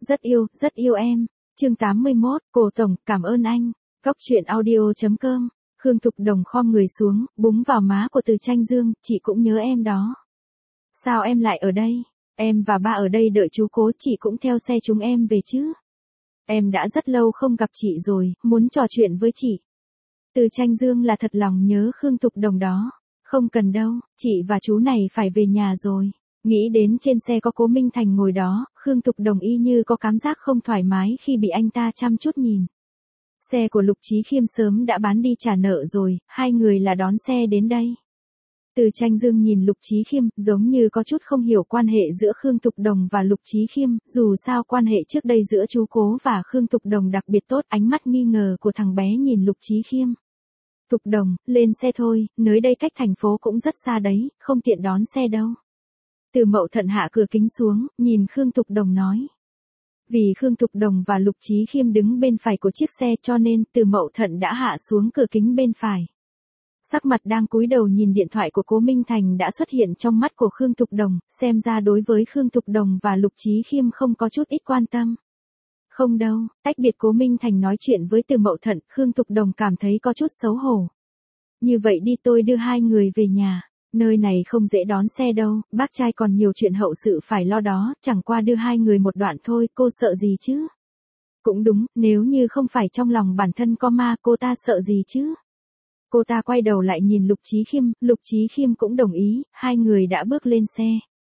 rất yêu em. Chương 81, Cổ Tổng, cảm ơn anh. Góc truyện audio.com. Khương Thục Đồng khom người xuống, búng vào má của Từ Tranh Dương, chị cũng nhớ em đó. Sao em lại ở đây? Em và ba ở đây đợi chú Cố, chị cũng theo xe chúng em về chứ. Em đã rất lâu không gặp chị rồi, muốn trò chuyện với chị. Từ Tranh Dương là thật lòng nhớ Khương Thục Đồng đó. Không cần đâu, chị và chú này phải về nhà rồi. Nghĩ đến trên xe có Cố Minh Thành ngồi đó, Khương Thục Đồng y như có cảm giác không thoải mái khi bị anh ta chăm chút nhìn. Xe của Lục Chí Khiêm sớm đã bán đi trả nợ rồi, hai người là đón xe đến đây. Từ Tranh Dương nhìn Lục Chí Khiêm, giống như có chút không hiểu quan hệ giữa Khương Thục Đồng và Lục Chí Khiêm, dù sao quan hệ trước đây giữa chú Cố và Khương Thục Đồng đặc biệt tốt, ánh mắt nghi ngờ của thằng bé nhìn Lục Chí Khiêm. Thục Đồng, lên xe thôi, nơi đây cách thành phố cũng rất xa đấy, không tiện đón xe đâu. Từ Mậu Thận hạ cửa kính xuống, nhìn Khương Thục Đồng nói. Vì Khương Thục Đồng và Lục Chí Khiêm đứng bên phải của chiếc xe cho nên Từ Mậu Thận đã hạ xuống cửa kính bên phải. Sắc mặt đang cúi đầu nhìn điện thoại của Cố Minh Thành đã xuất hiện trong mắt của Khương Thục Đồng, xem ra đối với Khương Thục Đồng và Lục Chí Khiêm không có chút ít quan tâm. Không đâu, tách biệt Cố Minh Thành nói chuyện với Từ Mậu Thận, Khương Thục Đồng cảm thấy có chút xấu hổ. Như vậy đi, tôi đưa hai người về nhà. Nơi này không dễ đón xe đâu, bác trai còn nhiều chuyện hậu sự phải lo đó, chẳng qua đưa hai người một đoạn thôi, cô sợ gì chứ? Cũng đúng, nếu như không phải trong lòng bản thân có ma, cô ta sợ gì chứ? Cô ta quay đầu lại nhìn Lục Chí Khiêm cũng đồng ý, hai người đã bước lên xe.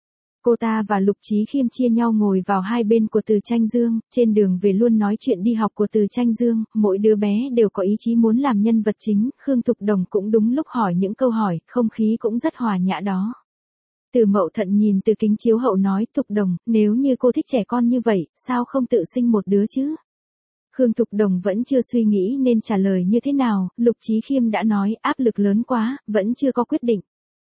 Cô ta và Lục Chí Khiêm chia nhau ngồi vào hai bên của Từ Tranh Dương, trên đường về luôn nói chuyện đi học của Từ Tranh Dương, mỗi đứa bé đều có ý chí muốn làm nhân vật chính, Khương Thục Đồng cũng đúng lúc hỏi những câu hỏi, không khí cũng rất hòa nhã đó. Từ Mậu Thận nhìn từ kính chiếu hậu nói, Thục Đồng, nếu như cô thích trẻ con như vậy, sao không tự sinh một đứa chứ? Khương Thục Đồng vẫn chưa suy nghĩ nên trả lời như thế nào, Lục Chí Khiêm đã nói áp lực lớn quá, vẫn chưa có quyết định.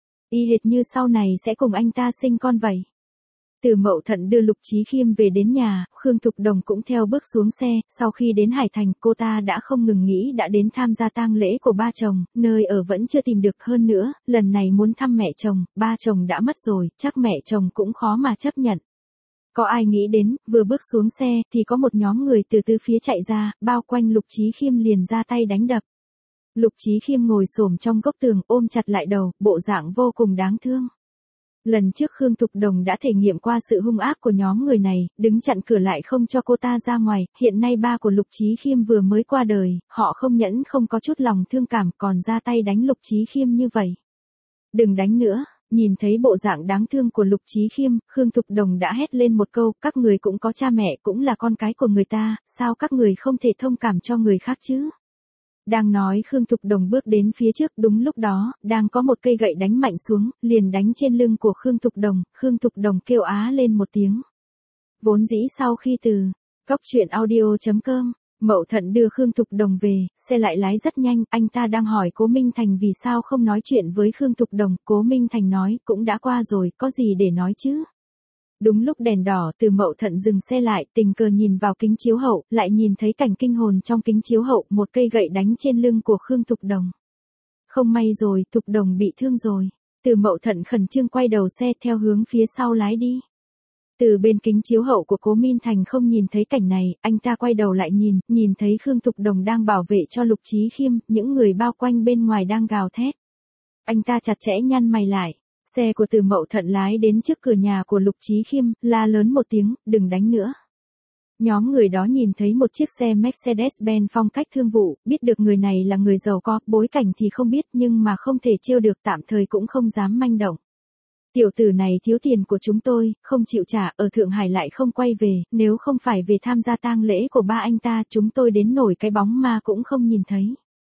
Y hệt như sau này sẽ cùng anh ta sinh con vậy. Từ Mậu Thận đưa Lục Chí Khiêm về đến nhà, Khương Thục Đồng cũng theo bước xuống xe, sau khi đến Hải Thành cô ta đã không ngừng nghĩ đã đến tham gia tang lễ của ba chồng, nơi ở vẫn chưa tìm được hơn nữa, lần này muốn thăm mẹ chồng, ba chồng đã mất rồi, chắc mẹ chồng cũng khó mà chấp nhận. Có ai nghĩ đến, vừa bước xuống xe thì có một nhóm người từ phía chạy ra, bao quanh Lục Chí Khiêm liền ra tay đánh đập. Lục Chí Khiêm ngồi xổm trong góc tường ôm chặt lại đầu, bộ dạng vô cùng đáng thương. Lần trước Khương Thục Đồng đã thể nghiệm qua sự hung ác của nhóm người này, đứng chặn cửa lại không cho cô ta ra ngoài, hiện nay ba của Lục Chí Khiêm vừa mới qua đời, họ không nhẫn không có chút lòng thương cảm còn ra tay đánh Lục Chí Khiêm như vậy. Đừng đánh nữa. Nhìn thấy bộ dạng đáng thương của Lục Chí Khiêm, Khương Thục Đồng đã hét lên một câu, các người cũng có cha mẹ, cũng là con cái của người ta, sao các người không thể thông cảm cho người khác chứ? Đang nói Khương Thục Đồng bước đến phía trước, đúng lúc đó, đang có một cây gậy đánh mạnh xuống, liền đánh trên lưng của Khương Thục Đồng kêu á lên một tiếng. Vốn dĩ sau khi từ góc truyện audio.com, Mậu Thận đưa Khương Thục Đồng về, xe lại lái rất nhanh, anh ta đang hỏi Cố Minh Thành vì sao không nói chuyện với Khương Thục Đồng, Cố Minh Thành nói, cũng đã qua rồi, có gì để nói chứ. Đúng lúc đèn đỏ, Từ Mậu Thận dừng xe lại, tình cờ nhìn vào kính chiếu hậu, lại nhìn thấy cảnh kinh hồn trong kính chiếu hậu, một cây gậy đánh trên lưng của Khương Thục Đồng. Không may rồi, Thục Đồng bị thương rồi. Từ Mậu Thận khẩn trương quay đầu xe theo hướng phía sau lái đi. Từ bên kính chiếu hậu của Cố Minh Thành không nhìn thấy cảnh này, anh ta quay đầu lại nhìn thấy Khương Thục Đồng đang bảo vệ cho Lục Chí Khiêm, những người bao quanh bên ngoài đang gào thét. Anh ta chặt chẽ nhăn mày lại, xe của Từ Mậu Thận lái đến trước cửa nhà của Lục Chí Khiêm, la lớn một tiếng, đừng đánh nữa. Nhóm người đó nhìn thấy một chiếc xe Mercedes-Benz phong cách thương vụ, biết được người này là người giàu có, bối cảnh thì không biết nhưng mà không thể trêu được tạm thời cũng không dám manh động. Tiểu tử này thiếu tiền của chúng tôi, không chịu trả, ở Thượng Hải lại không quay về, nếu không phải về tham gia tang lễ của ba anh ta, chúng tôi đến nổi cái bóng ma cũng không nhìn thấy.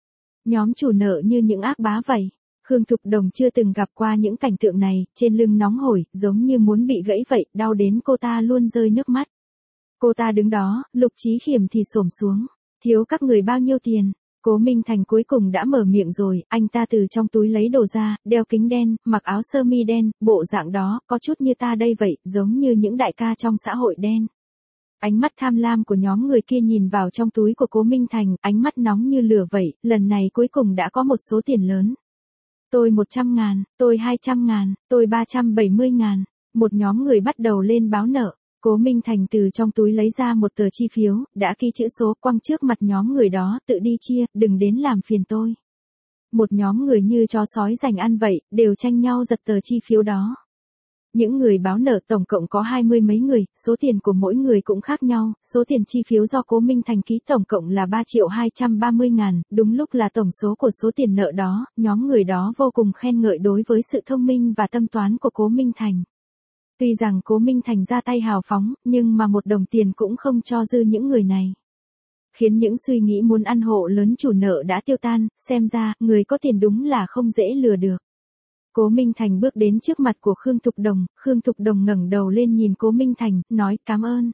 Nhóm chủ nợ như những ác bá vậy. Khương Thục Đồng chưa từng gặp qua những cảnh tượng này, trên lưng nóng hổi, giống như muốn bị gãy vậy, đau đến cô ta luôn rơi nước mắt. Cô ta đứng đó, Lục Chí Khiêm thì xổm xuống, thiếu các người bao nhiêu tiền? Cố Minh Thành cuối cùng đã mở miệng rồi, anh ta từ trong túi lấy đồ ra, đeo kính đen, mặc áo sơ mi đen, bộ dạng đó, có chút như ta đây vậy, giống như những đại ca trong xã hội đen. Ánh mắt tham lam của nhóm người kia nhìn vào trong túi của Cố Minh Thành, ánh mắt nóng như lửa vậy, lần này cuối cùng đã có một số tiền lớn. Tôi 100.000, tôi 200.000, tôi 370.000, một nhóm người bắt đầu lên báo nợ. Cố Minh Thành từ trong túi lấy ra một tờ chi phiếu, đã ký chữ số quăng trước mặt nhóm người đó, tự đi chia, đừng đến làm phiền tôi. Một nhóm người như chó sói giành ăn vậy, đều tranh nhau giật tờ chi phiếu đó. Những người báo nợ tổng cộng có 20 mấy người, số tiền của mỗi người cũng khác nhau, số tiền chi phiếu do Cố Minh Thành ký tổng cộng là 3.230.000, đúng lúc là tổng số của số tiền nợ đó, nhóm người đó vô cùng khen ngợi đối với sự thông minh và tâm toán của Cố Minh Thành. Tuy rằng Cố Minh Thành ra tay hào phóng, nhưng mà một đồng tiền cũng không cho dư những người này. Khiến những suy nghĩ muốn ăn hộ lớn chủ nợ đã tiêu tan, xem ra, người có tiền đúng là không dễ lừa được. Cố Minh Thành bước đến trước mặt của Khương Thục Đồng ngẩng đầu lên nhìn Cố Minh Thành, nói cảm ơn.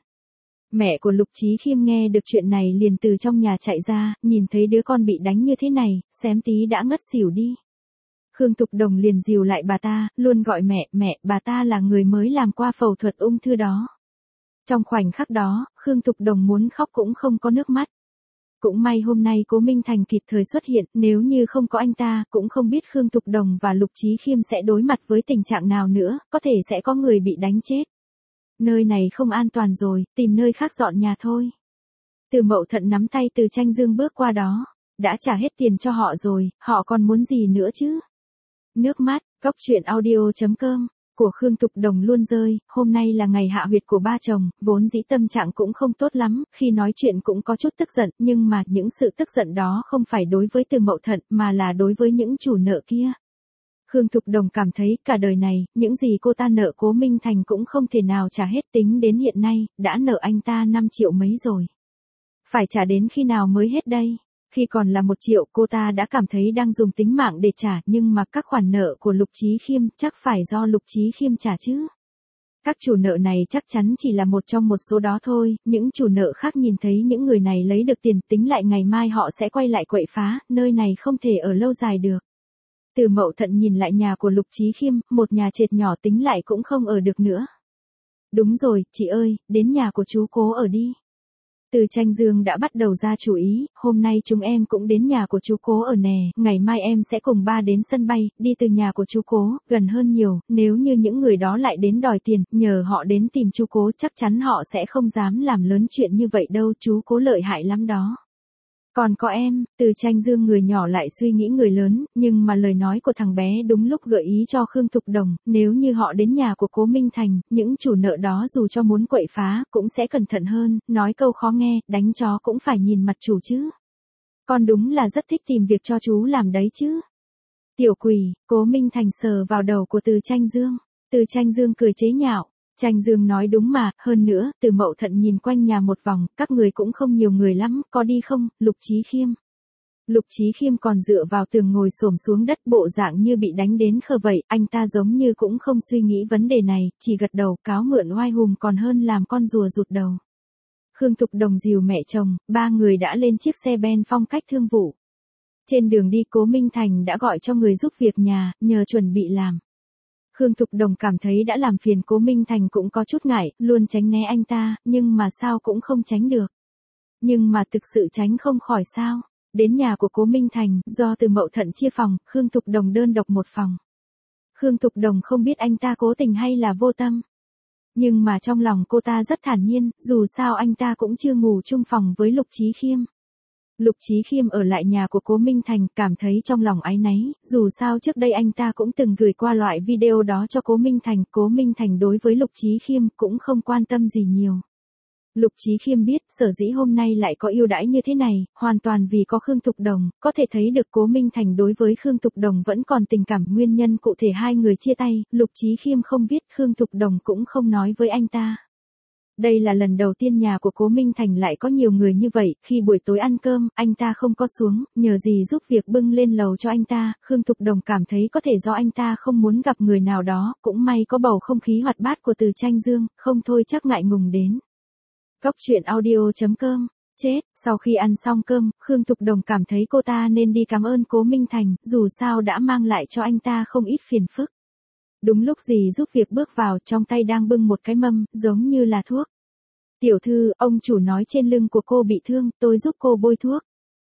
Mẹ của Lục Chí Khiêm nghe được chuyện này liền từ trong nhà chạy ra, nhìn thấy đứa con bị đánh như thế này, xém tí đã ngất xỉu đi. Khương Thục Đồng liền dìu lại bà ta, luôn gọi mẹ, bà ta là người mới làm qua phẫu thuật ung thư đó. Trong khoảnh khắc đó, Khương Thục Đồng muốn khóc cũng không có nước mắt. Cũng may hôm nay Cố Minh Thành kịp thời xuất hiện, nếu như không có anh ta, cũng không biết Khương Thục Đồng và Lục Chí Khiêm sẽ đối mặt với tình trạng nào nữa, có thể sẽ có người bị đánh chết. Nơi này không an toàn rồi, tìm nơi khác dọn nhà thôi. Từ Mậu Thận nắm tay Từ Tranh Dương bước qua đó, đã trả hết tiền cho họ rồi, họ còn muốn gì nữa chứ? Nước mắt, Cóc Truyện Audio.com của Khương Thục Đồng luôn rơi, hôm nay là ngày hạ huyệt của ba chồng, vốn dĩ tâm trạng cũng không tốt lắm, khi nói chuyện cũng có chút tức giận, nhưng mà những sự tức giận đó không phải đối với Từ Mậu Thận, mà là đối với những chủ nợ kia. Khương Thục Đồng cảm thấy cả đời này, những gì cô ta nợ Cố Minh Thành cũng không thể nào trả hết, tính đến hiện nay, đã nợ anh ta 5 triệu mấy rồi. Phải trả đến khi nào mới hết đây? Khi còn là 1 triệu cô ta đã cảm thấy đang dùng tính mạng để trả, nhưng mà các khoản nợ của Lục Chí Khiêm chắc phải do Lục Chí Khiêm trả chứ. Các chủ nợ này chắc chắn chỉ là một trong một số đó thôi, những chủ nợ khác nhìn thấy những người này lấy được tiền, tính lại ngày mai họ sẽ quay lại quậy phá, nơi này không thể ở lâu dài được. Từ Mậu Thận nhìn lại nhà của Lục Chí Khiêm, một nhà trệt nhỏ tính lại cũng không ở được nữa. Đúng rồi, chị ơi, đến nhà của chú Cố ở đi. Từ Tranh Dương đã bắt đầu ra chủ ý, hôm nay chúng em cũng đến nhà của chú Cố ở nè, ngày mai em sẽ cùng ba đến sân bay, đi từ nhà của chú Cố, gần hơn nhiều, nếu như những người đó lại đến đòi tiền, nhờ họ đến tìm chú Cố chắc chắn họ sẽ không dám làm lớn chuyện như vậy đâu, chú Cố lợi hại lắm đó. Còn có em, Từ Tranh Dương người nhỏ lại suy nghĩ người lớn, nhưng mà lời nói của thằng bé đúng lúc gợi ý cho Khương Thục Đồng, nếu như họ đến nhà của Cố Minh Thành, những chủ nợ đó dù cho muốn quậy phá, cũng sẽ cẩn thận hơn, nói câu khó nghe, đánh chó cũng phải nhìn mặt chủ chứ. Con đúng là rất thích tìm việc cho chú làm đấy chứ. Tiểu quỷ, Cố Minh Thành sờ vào đầu của Từ Tranh Dương. Từ Tranh Dương cười chế nhạo. Tranh Dương nói đúng mà, hơn nữa, Từ Mậu Thận nhìn quanh nhà một vòng, các người cũng không nhiều người lắm, có đi không, Lục Chí Khiêm. Lục Chí Khiêm còn dựa vào tường ngồi xổm xuống đất, bộ dạng như bị đánh đến khờ vậy, anh ta giống như cũng không suy nghĩ vấn đề này, chỉ gật đầu, cáo mượn oai hùng còn hơn làm con rùa rụt đầu. Khương Thục Đồng dìu mẹ chồng, ba người đã lên chiếc xe ben phong cách thương vụ. Trên đường đi Cố Minh Thành đã gọi cho người giúp việc nhà, nhờ chuẩn bị làm. Khương Thục Đồng cảm thấy đã làm phiền Cố Minh Thành cũng có chút ngại, luôn tránh né anh ta, nhưng mà sao cũng không tránh được. Nhưng mà thực sự tránh không khỏi sao. Đến nhà của Cố Minh Thành, do Từ Mậu Thận chia phòng, Khương Thục Đồng đơn độc một phòng. Khương Thục Đồng không biết anh ta cố tình hay là vô tâm. Nhưng mà trong lòng cô ta rất thản nhiên, dù sao anh ta cũng chưa ngủ chung phòng với Lục Chí Khiêm. Lục Chí Khiêm ở lại nhà của Cố Minh Thành, cảm thấy trong lòng áy náy, dù sao trước đây anh ta cũng từng gửi qua loại video đó cho Cố Minh Thành đối với Lục Chí Khiêm cũng không quan tâm gì nhiều. Lục Chí Khiêm biết, sở dĩ hôm nay lại có ưu đãi như thế này, hoàn toàn vì có Khương Thục Đồng, có thể thấy được Cố Minh Thành đối với Khương Thục Đồng vẫn còn tình cảm, nguyên nhân cụ thể hai người chia tay, Lục Chí Khiêm không biết, Khương Thục Đồng cũng không nói với anh ta. Đây là lần đầu tiên nhà của Cố Minh Thành lại có nhiều người như vậy, khi buổi tối ăn cơm, anh ta không có xuống, nhờ gì giúp việc bưng lên lầu cho anh ta, Khương Thục Đồng cảm thấy có thể do anh ta không muốn gặp người nào đó, cũng may có bầu không khí hoạt bát của Từ Tranh Dương, không thôi chắc ngại ngùng đến. Cóc Truyện Audio.com. Chết, sau khi ăn xong cơm, Khương Thục Đồng cảm thấy cô ta nên đi cảm ơn Cố Minh Thành, dù sao đã mang lại cho anh ta không ít phiền phức. Đúng lúc dì giúp việc bước vào, trong tay đang bưng một cái mâm, giống như là thuốc. Tiểu thư, ông chủ nói trên lưng của cô bị thương, tôi giúp cô bôi thuốc.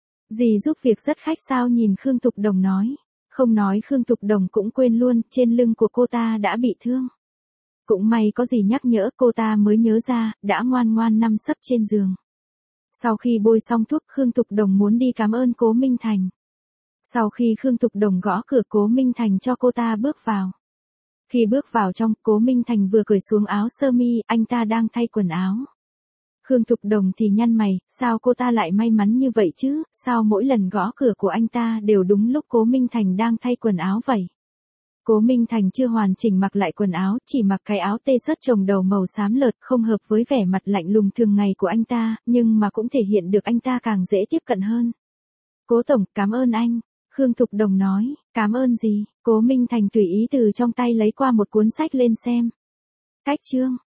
Dì giúp việc rất khách sáo nhìn Khương Thục Đồng nói. Không nói Khương Thục Đồng cũng quên luôn, trên lưng của cô ta đã bị thương. Cũng may có gì nhắc nhở cô ta mới nhớ ra, đã ngoan ngoan nằm sấp trên giường. Sau khi bôi xong thuốc Khương Thục Đồng muốn đi cảm ơn Cố Minh Thành. Sau khi Khương Thục Đồng gõ cửa Cố Minh Thành cho cô ta bước vào. Khi bước vào trong, Cố Minh Thành vừa cởi xuống áo sơ mi, anh ta đang thay quần áo. Khương Thục Đồng thì nhăn mày, sao cô ta lại may mắn như vậy chứ, sao mỗi lần gõ cửa của anh ta đều đúng lúc Cố Minh Thành đang thay quần áo vậy? Cố Minh Thành chưa hoàn chỉnh mặc lại quần áo, chỉ mặc cái áo tê sớt chồng đầu màu xám lợt không hợp với vẻ mặt lạnh lùng thường ngày của anh ta, nhưng mà cũng thể hiện được anh ta càng dễ tiếp cận hơn. Cố tổng, cảm ơn anh. Khương Thục Đồng nói, cảm ơn gì? Cố Minh Thành tùy ý từ trong tay lấy qua một cuốn sách lên xem. Cách chương.